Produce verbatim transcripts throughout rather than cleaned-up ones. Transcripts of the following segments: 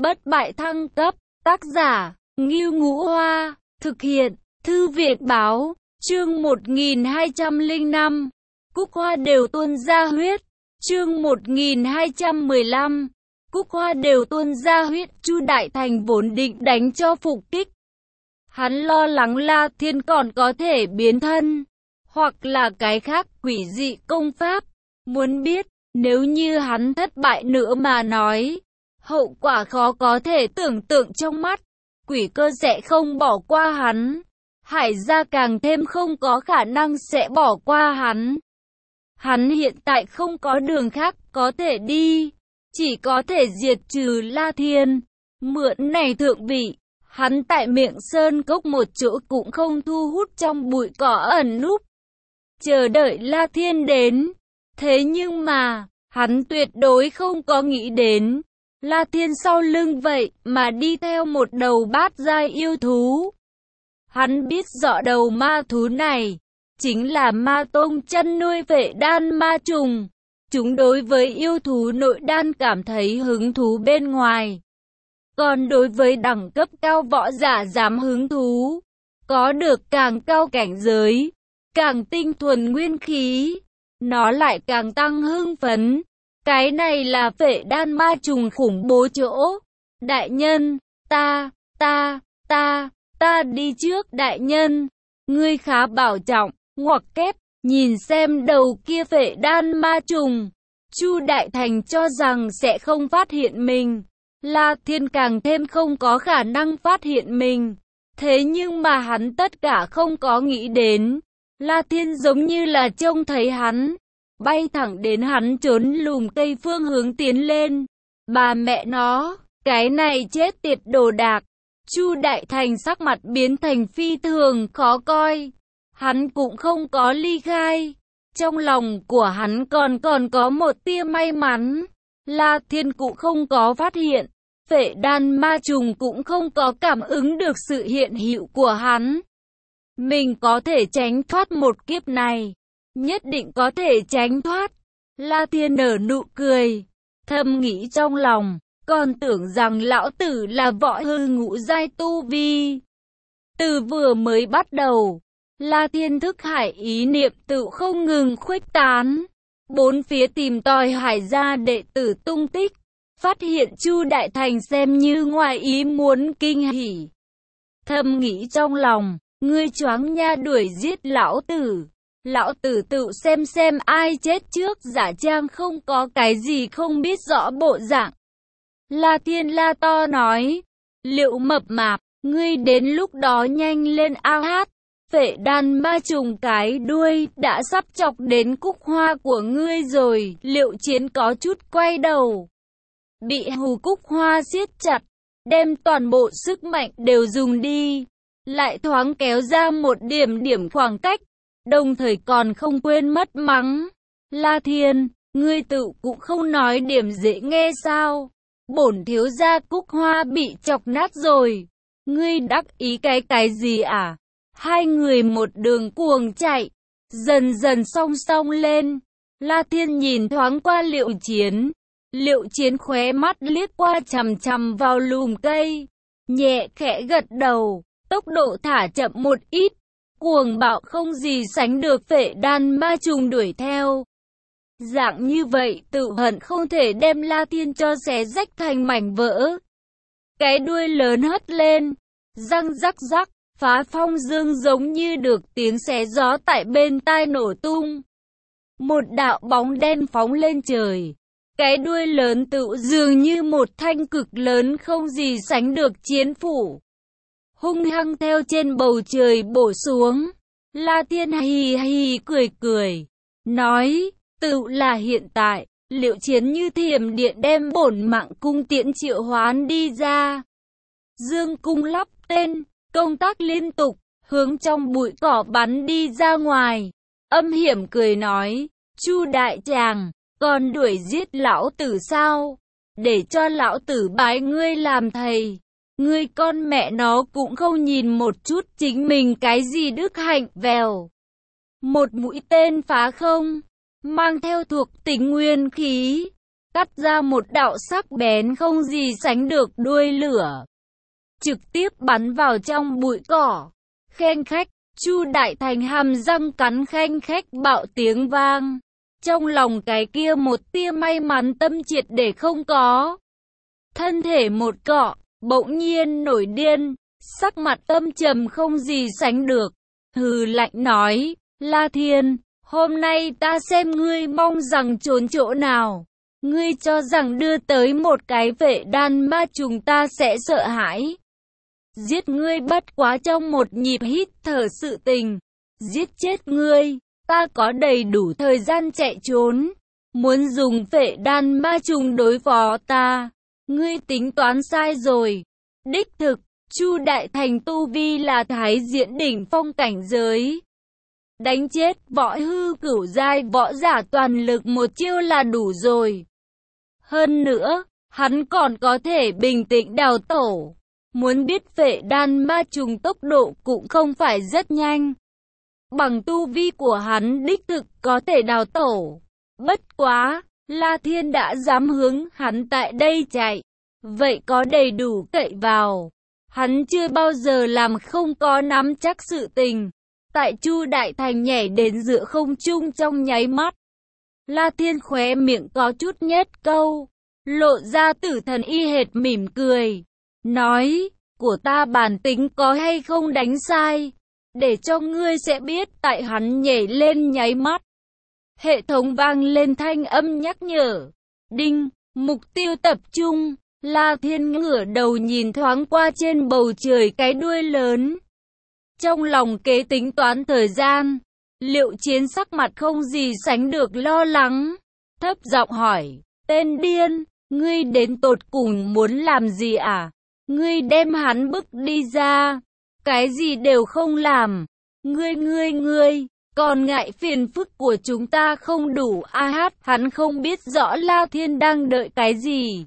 Bất bại thăng cấp, tác giả, Ngưu Ngũ Hoa, thực hiện, Thư viện báo, chương một nghìn hai trăm lẻ năm, Cúc Hoa đều tuôn ra huyết, chương một nghìn hai trăm mười lăm, Cúc Hoa đều tuôn ra huyết. Chu Đại Thành vốn định đánh cho phục kích. Hắn lo lắng La Thiên còn có thể biến thân, hoặc là cái khác quỷ dị công pháp. Muốn biết, nếu như hắn thất bại nữa mà nói, hậu quả khó có thể tưởng tượng. Trong mắt quỷ cơ sẽ không bỏ qua hắn, Hải gia càng thêm không có khả năng sẽ bỏ qua hắn. Hắn hiện tại không có đường khác có thể đi, chỉ có thể diệt trừ La Thiên, mượn này thượng vị. Hắn tại Miệng Sơn Cốc một chỗ cũng không thu hút trong bụi cỏ ẩn núp, chờ đợi La Thiên đến. Thế nhưng mà, hắn tuyệt đối không có nghĩ đến, La Thiên sau lưng vậy mà đi theo một đầu bát giai yêu thú. Hắn biết rõ đầu ma thú này chính là Ma Tông chăn nuôi vệ đan ma trùng. Chúng đối với yêu thú nội đan cảm thấy hứng thú bên ngoài, còn đối với đẳng cấp cao võ giả dám hứng thú, có được càng cao cảnh giới, càng tinh thuần nguyên khí, nó lại càng tăng hưng phấn. Cái này là vệ đan ma trùng khủng bố chỗ. Đại nhân, ta, ta, ta, ta đi trước đại nhân. Ngươi khá bảo trọng, ngoặc kép, nhìn xem đầu kia vệ đan ma trùng. Chu Đại Thành cho rằng sẽ không phát hiện mình. La Thiên càng thêm không có khả năng phát hiện mình. Thế nhưng mà hắn tất cả không có nghĩ đến. La Thiên giống như là trông thấy hắn, bay thẳng đến hắn trốn lùm cây phương hướng tiến lên. Bà mẹ nó, cái này chết tiệt đồ đạc. Chu Đại Thành sắc mặt biến thành phi thường khó coi. Hắn cũng không có ly khai. Trong lòng của hắn còn còn có một tia may mắn. La Thiên cũng không có phát hiện. Vệ đan ma trùng cũng không có cảm ứng được sự hiện hữu của hắn. Mình có thể tránh thoát một kiếp này, nhất định có thể tránh thoát. La Thiên nở nụ cười, thầm nghĩ trong lòng, còn tưởng rằng lão tử là võ hư ngũ giai tu vi. Từ vừa mới bắt đầu, La Thiên thức hải ý niệm tự không ngừng khuếch tán, bốn phía tìm tòi Hải gia đệ tử tung tích. Phát hiện Chu Đại Thành xem như ngoài ý muốn kinh hỉ. Thầm nghĩ trong lòng, ngươi choáng nha, đuổi giết lão tử. Lão tử tự xem xem ai chết trước, giả trang không có cái gì không biết rõ bộ dạng. La Thiên la to nói, Liệu mập mạp, ngươi đến lúc đó nhanh lên a hát. Vệ đan ma trùng cái đuôi đã sắp chọc đến cúc hoa của ngươi rồi. Liệu Chiến có chút quay đầu, bị hù cúc hoa siết chặt, đem toàn bộ sức mạnh đều dùng đi, lại thoáng kéo ra một điểm điểm khoảng cách, đồng thời còn không quên mất mắng. La Thiên, ngươi tự cũng không nói điểm dễ nghe sao? Bổn thiếu gia cúc hoa bị chọc nát rồi, ngươi đắc ý cái cái gì à? Hai người một đường cuồng chạy, dần dần song song lên. La Thiên nhìn thoáng qua Liệu Chiến. Liệu Chiến khóe mắt liếc qua chằm chằm vào lùm cây, nhẹ khẽ gật đầu, tốc độ thả chậm một ít, cuồng bạo không gì sánh được. Vệ đan ma trùng đuổi theo, dạng như vậy tự hận không thể đem La Thiên cho xé rách thành mảnh vỡ. Cái đuôi lớn hất lên, răng rắc rắc, phá phong dương giống như được tiếng xé gió tại bên tai nổ tung. Một đạo bóng đen phóng lên trời. Cái đuôi lớn tự dường như một thanh cực lớn không gì sánh được chiến phủ, hung hăng theo trên bầu trời bổ xuống. La Thiên hì hì cười cười, nói, tự là hiện tại. Liệu Chiến như thiểm điện đem bổn mạng cung tiễn triệu hoán đi ra. Dương cung lắp tên, công tác liên tục, hướng trong bụi cỏ bắn đi ra ngoài. Âm hiểm cười nói, Chu đại tràng, còn đuổi giết lão tử sao? Để cho lão tử bái ngươi làm thầy. Ngươi con mẹ nó cũng không nhìn một chút chính mình cái gì đức hạnh. Vèo, một mũi tên phá không, mang theo thuộc tính nguyên khí, cắt ra một đạo sắc bén không gì sánh được đuôi lửa, trực tiếp bắn vào trong bụi cỏ. Khanh khách, Chu Đại Thành hàm răng cắn khanh khách bạo tiếng vang. Trong lòng cái kia một tia may mắn tâm triệt để không có. Thân thể một cọ, bỗng nhiên nổi điên, sắc mặt âm trầm không gì sánh được. Hừ lạnh nói, La Thiên, hôm nay ta xem ngươi mong rằng trốn chỗ nào. Ngươi cho rằng đưa tới một cái vệ đan ma trùng ta sẽ sợ hãi. Giết ngươi bất quá trong một nhịp hít thở sự tình. Giết chết ngươi, ta có đầy đủ thời gian chạy trốn. Muốn dùng vệ đan ma trùng đối phó ta, ngươi tính toán sai rồi. Đích thực, Chu Đại Thành tu vi là thái diễn đỉnh phong cảnh giới. Đánh chết võ hư cửu giai võ giả toàn lực một chiêu là đủ rồi. Hơn nữa, hắn còn có thể bình tĩnh đào tổ. Muốn biết vệ đan ma trùng tốc độ cũng không phải rất nhanh. Bằng tu vi của hắn đích thực có thể đào tổ. Bất quá, La Thiên đã dám hướng hắn tại đây chạy. Vậy có đầy đủ cậy vào. Hắn chưa bao giờ làm không có nắm chắc sự tình. Tại Chu Đại Thành nhảy đến giữa không trung trong nháy mắt. La Thiên khóe miệng có chút nhất câu. Lộ ra tử thần y hệt mỉm cười. Nói, của ta bản tính có hay không đánh sai. Để cho ngươi sẽ biết tại hắn nhảy lên nháy mắt. Hệ thống vang lên thanh âm nhắc nhở. Đinh, mục tiêu tập trung. La Thiên ngửa đầu nhìn thoáng qua trên bầu trời cái đuôi lớn. Trong lòng kế tính toán thời gian. Liệu Chiến sắc mặt không gì sánh được lo lắng. Thấp giọng hỏi, tên điên, ngươi đến tột cùng muốn làm gì à? Ngươi đem hắn bức đi ra. Cái gì đều không làm. Ngươi ngươi ngươi, còn ngại phiền phức của chúng ta không đủ a hát. Hắn không biết rõ La Thiên đang đợi cái gì.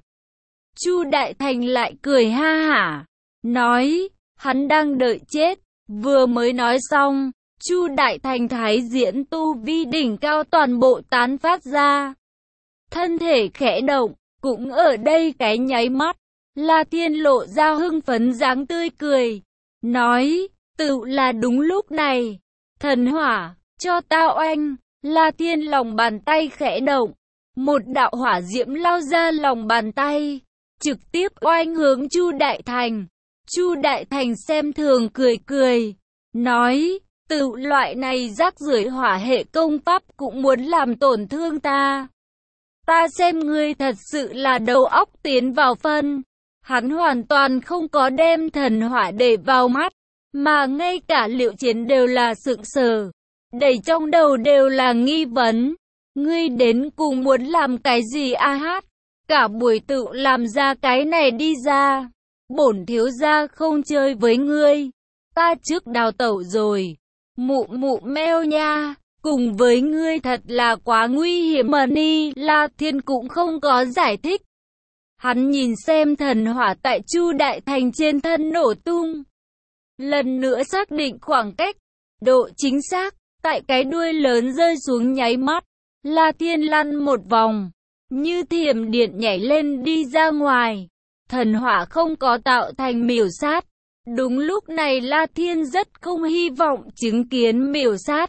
Chu Đại Thành lại cười ha hả. Nói, hắn đang đợi chết. Vừa mới nói xong, Chu Đại Thành thái diễn tu vi đỉnh cao toàn bộ tán phát ra. Thân thể khẽ động, cũng ở đây cái nháy mắt. La Thiên lộ ra hưng phấn dáng tươi cười. Nói, tự là đúng lúc này. Thần hỏa, cho tao oanh. La Thiên lòng bàn tay khẽ động. Một đạo hỏa diễm lao ra lòng bàn tay. Trực tiếp oanh hướng Chu Đại Thành. Chu Đại Thành xem thường cười cười. Nói, tự loại này rác rưởi hỏa hệ công pháp cũng muốn làm tổn thương ta. Ta xem ngươi thật sự là đầu óc tiến vào phân. Hắn hoàn toàn không có đem thần hỏa để vào mắt. Mà ngay cả Liệu Chiến đều là sững sờ. Đầy trong đầu đều là nghi vấn. Ngươi đến cùng muốn làm cái gì a hát? Cả buổi tự làm ra cái này đi ra. Bổn thiếu gia không chơi với ngươi. Ta trước đào tẩu rồi. Mụ mụ meo nha. Cùng với ngươi thật là quá nguy hiểm mà ni. La Thiên cũng không có giải thích. Hắn nhìn xem thần hỏa tại Chu Đại Thành trên thân nổ tung. Lần nữa xác định khoảng cách. Độ chính xác. Tại cái đuôi lớn rơi xuống nháy mắt. La Thiên lăn một vòng. Như thiểm điện nhảy lên đi ra ngoài. Thần hỏa không có tạo thành miểu sát. Đúng lúc này La Thiên rất không hy vọng chứng kiến miểu sát.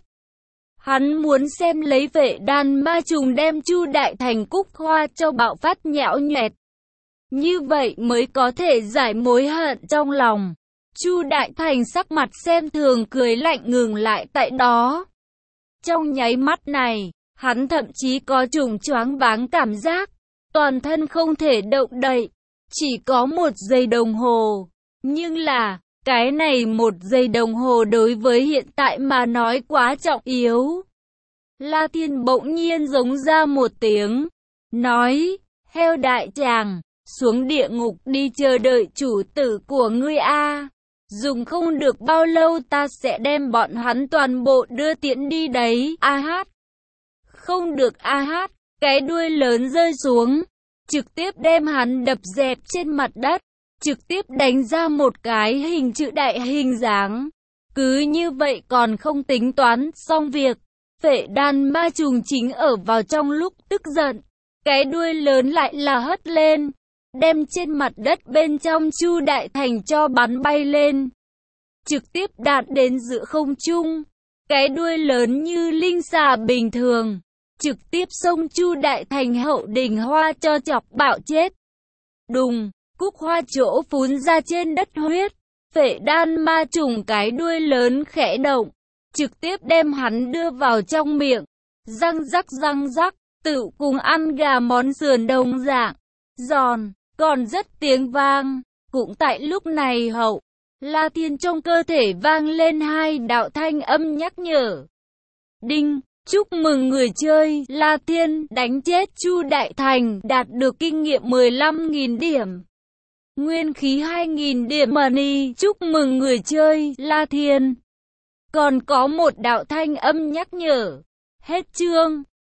Hắn muốn xem lấy vệ đan ma trùng đem Chu Đại Thành cúc hoa cho bạo phát nhão nhoẹt. Như vậy mới có thể giải mối hận trong lòng. Chu Đại Thành sắc mặt xem thường cười lạnh ngừng lại tại đó. Trong nháy mắt này, hắn thậm chí có trùng choáng váng cảm giác. Toàn thân không thể động đậy. Chỉ có một giây đồng hồ. Nhưng là, cái này một giây đồng hồ đối với hiện tại mà nói quá trọng yếu. La Thiên bỗng nhiên giống ra một tiếng. Nói, heo đại tràng, xuống địa ngục đi chờ đợi chủ tử của ngươi a. Dùng không được bao lâu ta sẽ đem bọn hắn toàn bộ đưa tiễn đi đấy a hát. Không được a hát, cái đuôi lớn rơi xuống. Trực tiếp đem hắn đập dẹp trên mặt đất. Trực tiếp đánh ra một cái hình chữ đại hình dáng. Cứ như vậy còn không tính toán xong việc. Vệ đan ma trùng chính ở vào trong lúc tức giận. cái đuôi lớn lại là hất lên, đem trên mặt đất bên trong Chu Đại Thành cho bắn bay lên, trực tiếp đạt đến giữa không trung. Cái đuôi lớn như linh xà bình thường, trực tiếp xông Chu Đại Thành hậu đình hoa cho chọc bạo chết. Đùng, cúc hoa chỗ phún ra trên đất huyết, phệ đan ma trùng cái đuôi lớn khẽ động, trực tiếp đem hắn đưa vào trong miệng, răng rắc răng rắc, tự cùng ăn gà món sườn đồng dạng, giòn, còn rất tiếng vang. Cũng tại lúc này hậu La Thiên trong cơ thể vang lên hai đạo thanh âm nhắc nhở. Đinh, chúc mừng người chơi La Thiên đánh chết Chu Đại Thành, đạt được kinh nghiệm mười lăm nghìn điểm. Nguyên khí hai nghìn điểm money, chúc mừng người chơi La Thiên. Còn có một đạo thanh âm nhắc nhở. Hết chương.